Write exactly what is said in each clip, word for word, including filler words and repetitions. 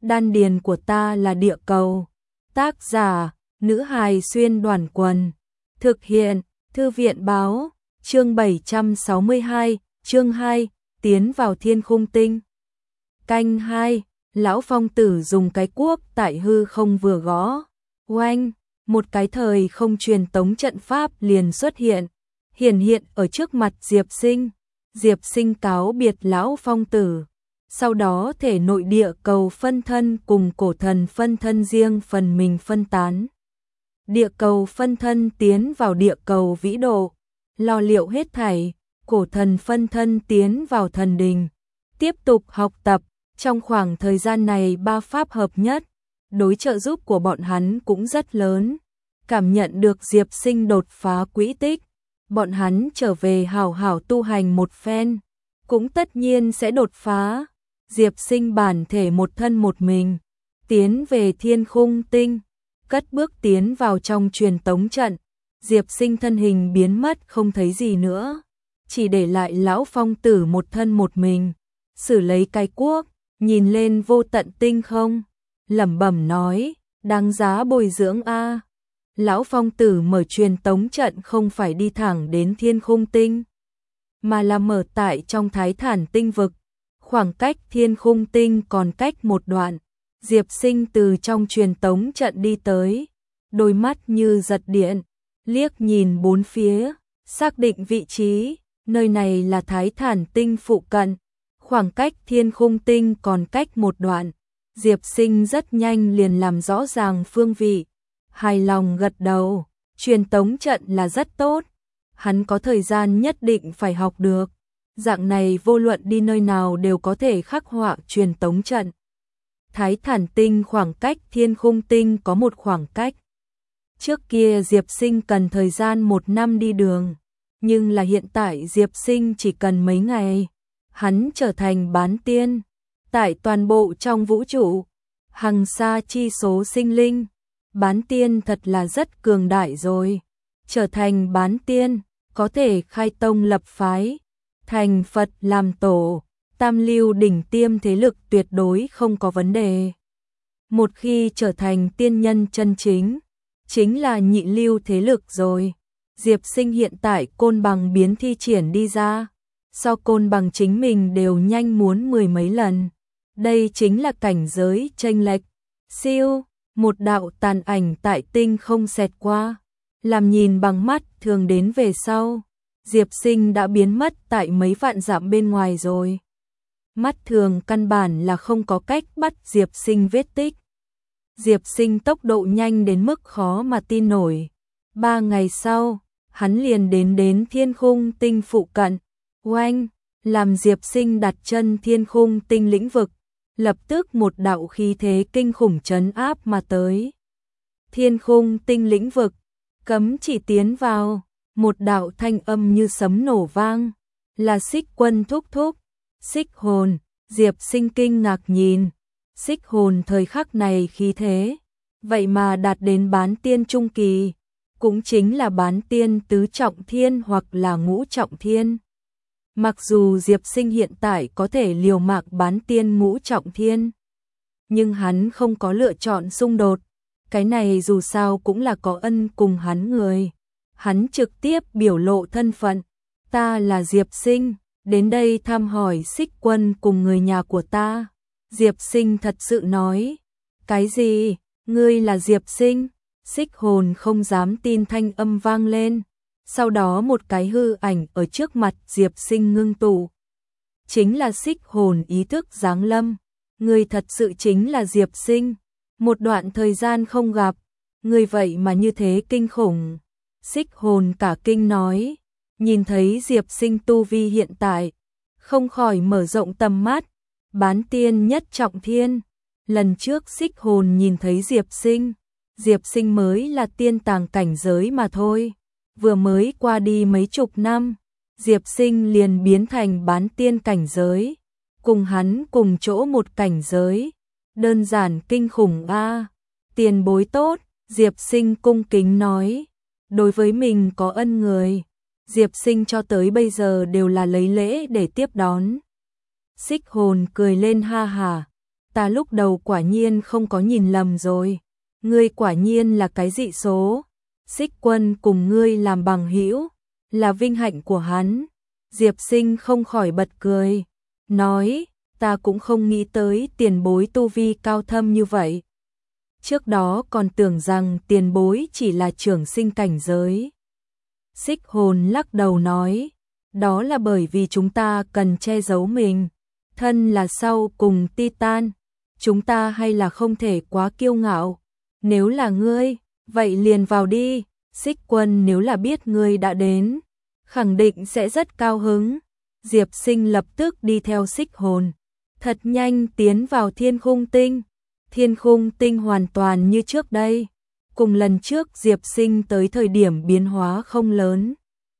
đan điền của ta là địa cầu. Tác giả, nữ hài xuyên đoàn quần. Thực hiện, thư viện báo, chương bảy trăm sáu mươi hai, chương hai, tiến vào thiên khung tinh. Canh hai, lão phong tử dùng cái cuốc tại hư không vừa gõ. Oanh, một cái thời không truyền tống trận pháp liền xuất hiện, hiển hiện ở trước mặt Diệp Sinh. Diệp Sinh cáo biệt lão phong tử. Sau đó thể nội địa cầu phân thân cùng cổ thần phân thân riêng phần mình phân tán. Địa cầu phân thân tiến vào địa cầu vĩ độ, lo liệu hết thảy, cổ thần phân thân tiến vào thần đình, tiếp tục học tập. Trong khoảng thời gian này ba pháp hợp nhất, đối trợ giúp của bọn hắn cũng rất lớn. Cảm nhận được Diệp Sinh đột phá quỹ tích, bọn hắn trở về hảo hảo tu hành một phen, cũng tất nhiên sẽ đột phá. Diệp Sinh bản thể một thân một mình, tiến về thiên khung tinh, cất bước tiến vào trong truyền tống trận. Diệp Sinh thân hình biến mất không thấy gì nữa, chỉ để lại lão phong tử một thân một mình, xử lấy cái cuốc, nhìn lên vô tận tinh không, lẩm bẩm nói, đáng giá bồi dưỡng a. Lão phong tử mở truyền tống trận không phải đi thẳng đến thiên khung tinh, mà là mở tại trong Thái Thản tinh vực. Khoảng cách thiên khung tinh còn cách một đoạn. Diệp Sinh từ trong truyền tống trận đi tới, đôi mắt như giật điện, liếc nhìn bốn phía, xác định vị trí, nơi này là Thái Thản tinh phụ cận, khoảng cách thiên khung tinh còn cách một đoạn. Diệp Sinh rất nhanh liền làm rõ ràng phương vị, hài lòng gật đầu, truyền tống trận là rất tốt, hắn có thời gian nhất định phải học được. Dạng này vô luận đi nơi nào đều có thể khắc họa truyền tống trận. Thái Thản tinh khoảng cách thiên khung tinh có một khoảng cách. Trước kia Diệp Sinh cần thời gian một năm đi đường, nhưng là hiện tại Diệp Sinh chỉ cần mấy ngày, hắn trở thành bán tiên. Tại toàn bộ trong vũ trụ, hằng sa chi số sinh linh, bán tiên thật là rất cường đại rồi. Trở thành bán tiên, có thể khai tông lập phái, thành Phật làm tổ, tam lưu đỉnh tiêm thế lực tuyệt đối không có vấn đề. Một khi trở thành tiên nhân chân chính, chính là nhị lưu thế lực rồi. Diệp Sinh hiện tại côn bằng biến thi triển đi ra, so côn bằng chính mình đều nhanh muốn mười mấy lần. Đây chính là cảnh giới chênh lệch. Siêu, một đạo tàn ảnh tại tinh không xẹt qua, làm nhìn bằng mắt thường đến về sau. Diệp Sinh đã biến mất tại mấy vạn dặm bên ngoài rồi. Mắt thường căn bản là không có cách bắt Diệp Sinh vết tích. Diệp Sinh tốc độ nhanh đến mức khó mà tin nổi. Ba ngày sau, hắn liền đến đến thiên khung tinh phụ cận. Oanh, làm Diệp Sinh đặt chân thiên khung tinh lĩnh vực, lập tức một đạo khí thế kinh khủng trấn áp mà tới. Thiên khung tinh lĩnh vực, cấm chỉ tiến vào. Một đạo thanh âm như sấm nổ vang, là Xích Quân thúc thúc. Xích hồn, Diệp Sinh kinh ngạc nhìn, Xích hồn thời khắc này khí thế, vậy mà đạt đến bán tiên trung kỳ, cũng chính là bán tiên tứ trọng thiên hoặc là ngũ trọng thiên. Mặc dù Diệp Sinh hiện tại có thể liều mạng bán tiên ngũ trọng thiên, nhưng hắn không có lựa chọn xung đột, cái này dù sao cũng là có ân cùng hắn người. Hắn trực tiếp biểu lộ thân phận, ta là Diệp Sinh, đến đây thăm hỏi Xích Quân cùng người nhà của ta. Diệp Sinh thật sự nói, cái gì, ngươi là Diệp Sinh? Xích hồn không dám tin thanh âm vang lên, sau đó một cái hư ảnh ở trước mặt Diệp Sinh ngưng tụ. Chính là Xích hồn ý thức giáng lâm, ngươi thật sự chính là Diệp Sinh, một đoạn thời gian không gặp, ngươi vậy mà như thế kinh khủng. Xích hồn cả kinh nói, nhìn thấy Diệp Sinh tu vi hiện tại, không khỏi mở rộng tầm mắt, bán tiên nhất trọng thiên. Lần trước Xích hồn nhìn thấy Diệp Sinh, Diệp Sinh mới là tiên tàng cảnh giới mà thôi. Vừa mới qua đi mấy chục năm, Diệp Sinh liền biến thành bán tiên cảnh giới, cùng hắn cùng chỗ một cảnh giới. Đơn giản kinh khủng a. Tiền bối tốt, Diệp Sinh cung kính nói. Đối với mình có ân người, Diệp Sinh cho tới bây giờ đều là lấy lễ để tiếp đón. Xích hồn cười lên ha hà, ta lúc đầu quả nhiên không có nhìn lầm rồi, ngươi quả nhiên là cái dị số. Xích Quân cùng ngươi làm bằng hữu, là vinh hạnh của hắn. Diệp Sinh không khỏi bật cười, nói, ta cũng không nghĩ tới tiền bối tu vi cao thâm như vậy. Trước đó còn tưởng rằng tiền bối chỉ là trưởng sinh cảnh giới. Xích Hồn lắc đầu nói, đó là bởi vì chúng ta cần che giấu mình, thân là sau cùng Titan, chúng ta hay là không thể quá kiêu ngạo. Nếu là ngươi, vậy liền vào đi. Xích Quân nếu là biết ngươi đã đến, khẳng định sẽ rất cao hứng. Diệp Sinh lập tức đi theo Xích Hồn, thật nhanh tiến vào Thiên Khung Tinh. Thiên Khung Tinh hoàn toàn như trước đây, cùng lần trước Diệp Sinh tới thời điểm biến hóa không lớn.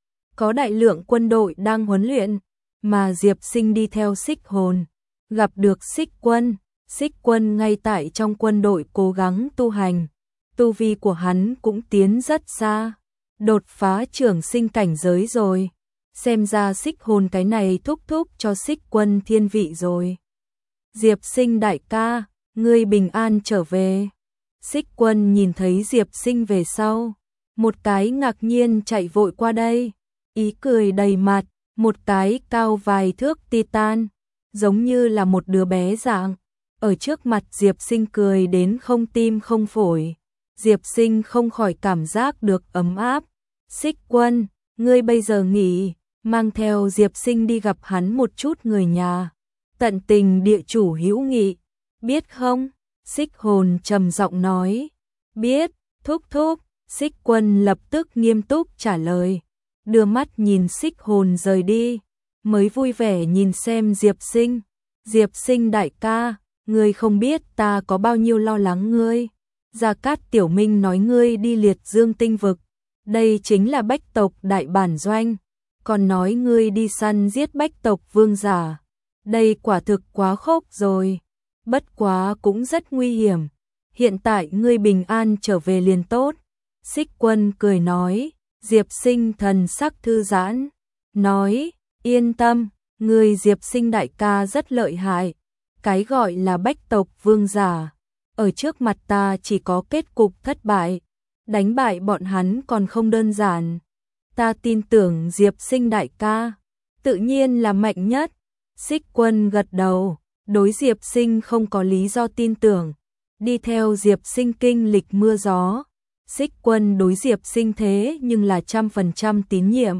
Có đại lượng quân đội đang huấn luyện, mà Diệp Sinh đi theo Xích Hồn, gặp được Xích Quân. Xích Quân ngay tại trong quân đội cố gắng tu hành, tu vi của hắn cũng tiến rất xa, đột phá trưởng sinh cảnh giới rồi. Xem ra Xích Hồn cái này thúc thúc cho Xích Quân thiên vị rồi. Diệp Sinh đại ca, ngươi bình an trở về. Xích Quân nhìn thấy Diệp Sinh về sau, một cái ngạc nhiên chạy vội qua đây, ý cười đầy mặt, một cái cao vài thước Titan, giống như là một đứa bé dạng, ở trước mặt Diệp Sinh cười đến không tim không phổi. Diệp Sinh không khỏi cảm giác được ấm áp. Xích Quân, ngươi bây giờ nghỉ, mang theo Diệp Sinh đi gặp hắn một chút người nhà, tận tình địa chủ hữu nghị, biết không? Xích Hồn trầm giọng nói, biết, thúc thúc. Xích Quân lập tức nghiêm túc trả lời, đưa mắt nhìn Xích Hồn rời đi, mới vui vẻ nhìn xem Diệp Sinh. Diệp Sinh đại ca, ngươi không biết ta có bao nhiêu lo lắng ngươi. Gia Cát Tiểu Minh nói ngươi đi Liệt Dương tinh vực, đây chính là bách tộc đại bản doanh, còn nói ngươi đi săn giết bách tộc vương giả, đây quả thực quá khốc rồi, bất quá cũng rất nguy hiểm, hiện tại ngươi bình an trở về liền tốt. Xích Quân cười nói. Diệp Sinh thần sắc thư giãn, nói, yên tâm, ngươi Diệp Sinh đại ca rất lợi hại, cái gọi là bách tộc vương giả, ở trước mặt ta chỉ có kết cục thất bại, đánh bại bọn hắn còn không đơn giản. Ta tin tưởng Diệp Sinh đại ca, tự nhiên là mạnh nhất. Xích Quân gật đầu, đối Diệp Sinh không có lý do tin tưởng, đi theo Diệp Sinh kinh lịch mưa gió. Xích Quân đối Diệp Sinh thế nhưng là trăm phần trăm tín nhiệm.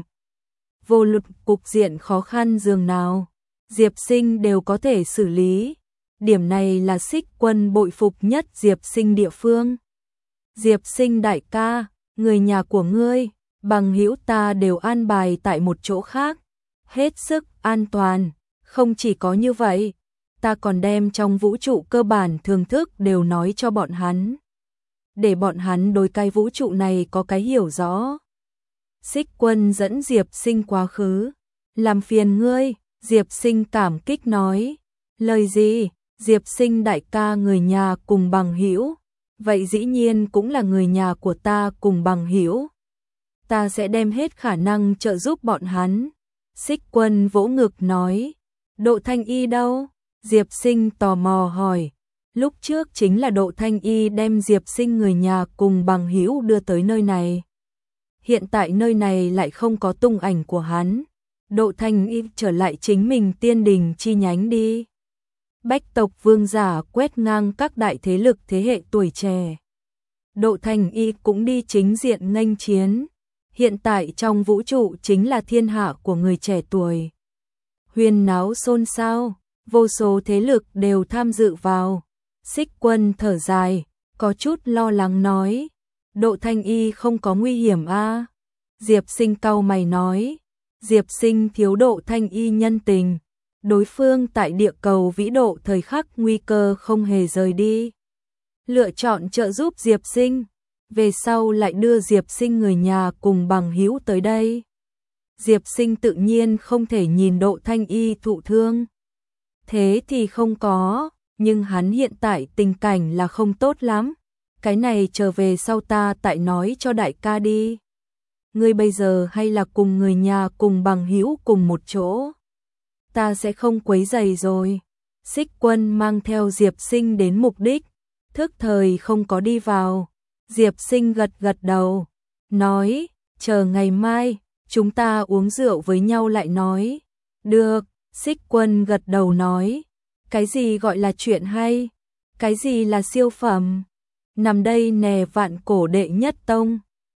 Vô luận cục diện khó khăn dường nào, Diệp Sinh đều có thể xử lý. Điểm này là Xích Quân bội phục nhất Diệp Sinh địa phương. Diệp Sinh đại ca, người nhà của ngươi, bằng hữu ta đều an bài tại một chỗ khác, hết sức an toàn. Không chỉ có như vậy, ta còn đem trong vũ trụ cơ bản thường thức đều nói cho bọn hắn, để bọn hắn đối cái vũ trụ này có cái hiểu rõ. Xích Quân dẫn Diệp Sinh quá khứ, làm phiền ngươi. Diệp Sinh cảm kích nói, lời gì? Diệp Sinh đại ca người nhà cùng bằng hữu, vậy dĩ nhiên cũng là người nhà của ta cùng bằng hữu, ta sẽ đem hết khả năng trợ giúp bọn hắn. Xích Quân vỗ ngực nói, Độ Thanh Y đâu? Diệp Sinh tò mò hỏi. Lúc trước chính là Độ Thanh Y đem Diệp Sinh người nhà cùng bằng hữu đưa tới nơi này. Hiện tại nơi này lại không có tung ảnh của hắn. Độ Thanh Y trở lại chính mình Tiên Đình chi nhánh đi. Bách tộc vương giả quét ngang các đại thế lực thế hệ tuổi trẻ. Độ Thanh Y cũng đi chính diện nghênh chiến. Hiện tại trong vũ trụ chính là thiên hạ của người trẻ tuổi. Huyên náo xôn xao, vô số thế lực đều tham dự vào. Xích Quân thở dài, có chút lo lắng nói, Độ Thanh Y không có nguy hiểm a? À? Diệp Sinh cau mày nói, Diệp Sinh thiếu Độ Thanh Y nhân tình, đối phương tại địa cầu vĩ độ thời khắc nguy cơ không hề rời đi, lựa chọn trợ giúp Diệp Sinh, về sau lại đưa Diệp Sinh người nhà cùng bằng hữu tới đây. Diệp Sinh tự nhiên không thể nhìn Độ Thanh Y thụ thương. Thế thì không có, nhưng hắn hiện tại tình cảnh là không tốt lắm. Cái này trở về sau ta tại nói cho đại ca đi. Ngươi bây giờ hay là cùng người nhà cùng bằng hữu cùng một chỗ. Ta sẽ không quấy rầy rồi. Xích Quân mang theo Diệp Sinh đến mục đích, thức thời không có đi vào. Diệp Sinh gật gật đầu, nói, chờ ngày mai, chúng ta uống rượu với nhau lại nói. Được, Xích Quân gật đầu nói, cái gì gọi là chuyện hay? Cái gì là siêu phẩm? Nằm đây nè, Vạn Cổ đệ nhất tông.